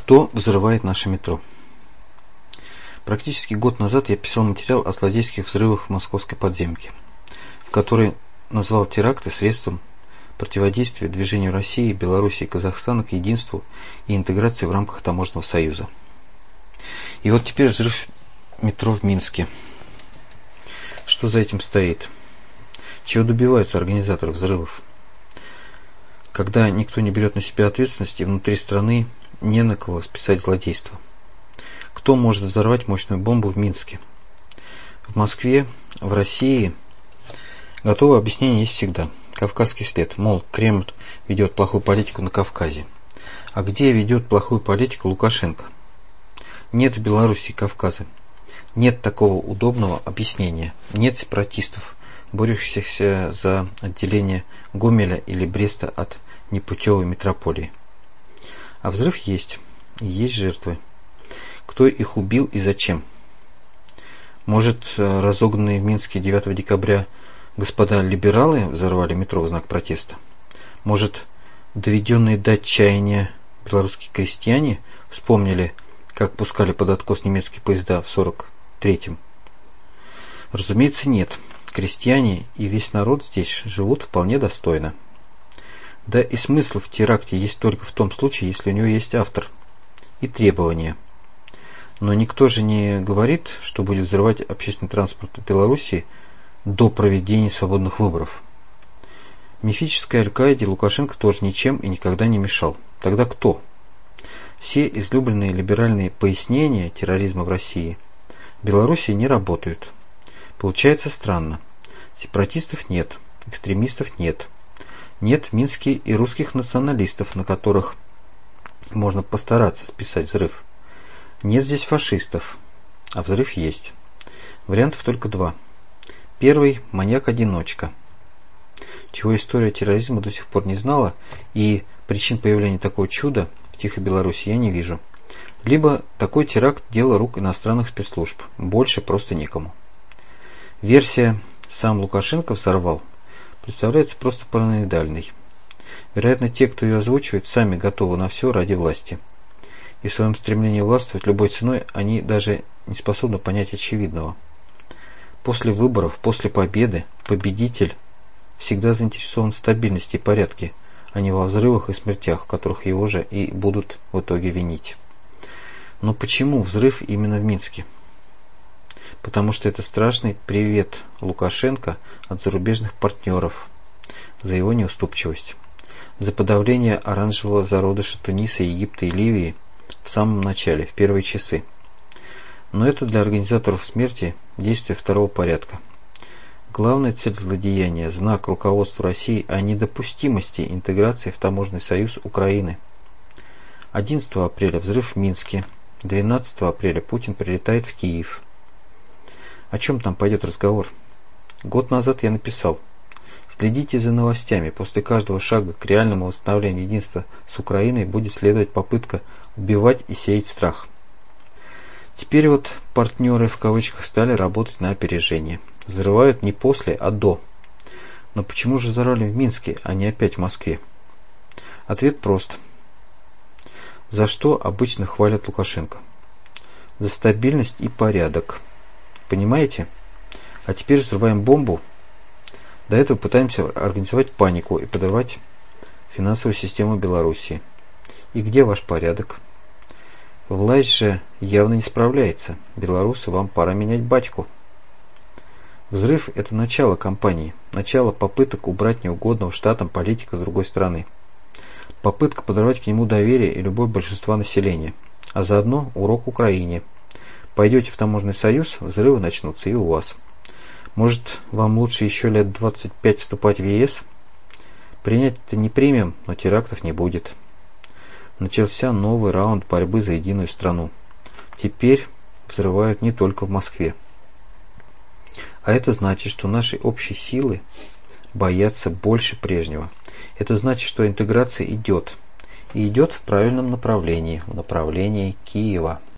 Кто взрывает наше метро? Практически год назад я писал материал о злодейских взрывах в московской подземке, в который назвал теракты средством противодействия движению России, Белоруссии и Казахстана к единству и интеграции в рамках Таможенного союза. И вот теперь взрыв метро в Минске. Что за этим стоит? Чего добиваются организаторы взрывов? Когда никто не берет на себя ответственности, внутри страны не на кого списать злодейство. Кто может взорвать мощную бомбу в Минске? В Москве, в России готовое объяснение есть всегда. Кавказский след. Мол, Кремль ведет плохую политику на Кавказе. А где ведет плохую политику Лукашенко? Нет в Белоруссии Кавказа. Нет такого удобного объяснения. Нет сепаратистов, борющихся за отделение Гомеля или Бреста от непутевой метрополии. А взрыв есть. И есть жертвы. Кто их убил и зачем? Может, разогнанные в Минске 9 декабря господа либералы взорвали метро в знак протеста? Может, доведенные до отчаяния белорусские крестьяне вспомнили, как пускали под откос немецкие поезда в 43-м? Разумеется, нет. Крестьяне и весь народ здесь живут вполне достойно. Да и смысл в теракте есть только в том случае, если у него есть автор и требования. Но никто же не говорит, что будет взрывать общественный транспорт в Беларуси до проведения свободных выборов. Мифической Аль-Каиде Лукашенко тоже ничем и никогда не мешал. Тогда кто? Все излюбленные либеральные пояснения терроризма в России в Беларуси не работают. Получается странно. Сепаратистов нет, экстремистов нет. Нет в Минске и русских националистов, на которых можно постараться списать взрыв. Нет здесь фашистов, а взрыв есть. Вариантов только два. Первый – маньяк-одиночка, чего история терроризма до сих пор не знала, и причин появления такого чуда в Тихой Беларуси я не вижу. Либо такой теракт – дело рук иностранных спецслужб, больше просто некому. Версия «сам Лукашенко взорвал» представляется просто параноидальной. Вероятно, те, кто ее озвучивает, сами готовы на все ради власти. И в своем стремлении властвовать любой ценой они даже не способны понять очевидного. После выборов, после победы, победитель всегда заинтересован в стабильности и порядке, а не во взрывах и смертях, в которых его же и будут в итоге винить. Но почему взрыв именно в Минске? Потому что это страшный привет Лукашенко от зарубежных партнеров за его неуступчивость, за подавление оранжевого зародыша Туниса, Египта и Ливии в самом начале, в первые часы. Но это для организаторов смерти действие второго порядка. Главная цель злодеяния – знак руководства России о недопустимости интеграции в Таможенный союз Украины. 11 апреля взрыв в Минске, 12 апреля Путин прилетает в Киев. О чем там пойдет разговор? Год назад я написал: следите за новостями, после каждого шага к реальному восстановлению единства с Украиной будет следовать попытка убивать и сеять страх. Теперь вот партнеры в кавычках стали работать на опережение. Взрывают не после, а до. Но почему же взорвали в Минске, а не опять в Москве? Ответ прост. За что обычно хвалят Лукашенко? За стабильность и порядок. Понимаете? А теперь взрываем бомбу. До этого пытаемся организовать панику и подорвать финансовую систему Белоруссии. И где ваш порядок? Власть же явно не справляется. Белорусы, вам пора менять батьку. Взрыв – это начало кампании, начало попыток убрать неугодного штатам политика с другой стороны. Попытка подорвать к нему доверие и любовь большинства населения. А заодно урок Украине. Пойдете в Таможенный союз, взрывы начнутся и у вас. Может, вам лучше еще лет 25 вступать в ЕС? Принять-то не примем, но терактов не будет. Начался новый раунд борьбы за единую страну. Теперь взрывают не только в Москве. А это значит, что наши общие силы боятся больше прежнего. Это значит, что интеграция идет. И идет в правильном направлении, в направлении Киева.